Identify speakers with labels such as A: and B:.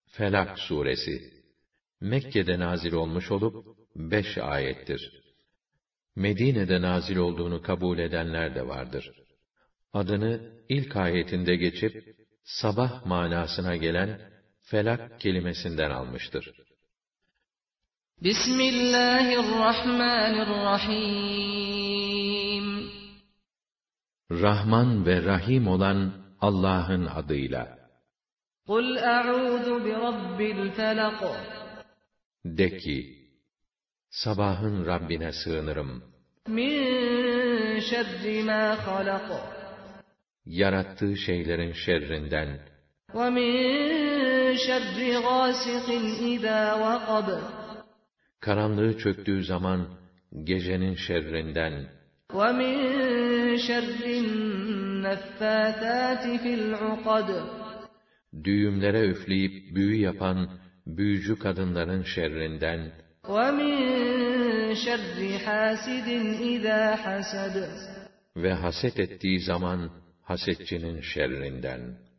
A: Felak suresi Mekke'de nazil olmuş olup 5 ayettir. Medine'de nazil olduğunu kabul edenler de vardır. Adını ilk ayetinde geçip sabah manasına gelen felak kelimesinden almıştır.
B: Bismillahirrahmanirrahim.
A: Rahman ve Rahim olan Allah'ın adıyla.
B: Kul a'udhu bi rabbil felak.
A: De ki, sabahın Rabbine sığınırım.
B: Min şerri ma halak.
A: Yarattığı şeylerin şerrinden.
B: Ve min şerri gâsikin izâ vakab.
A: Karanlığı çöktüğü zaman gecenin şerrinden.
B: Ve min şerrin neffâthâti fil ukad.
A: Düğümlere üfleyip büyü yapan büyücü kadınların şerrinden.
B: وَمِنْ شَرِّ حَاسِدٍ إِذَا حَسَدَ.
A: Ve haset ettiği zaman hasetçinin şerrinden.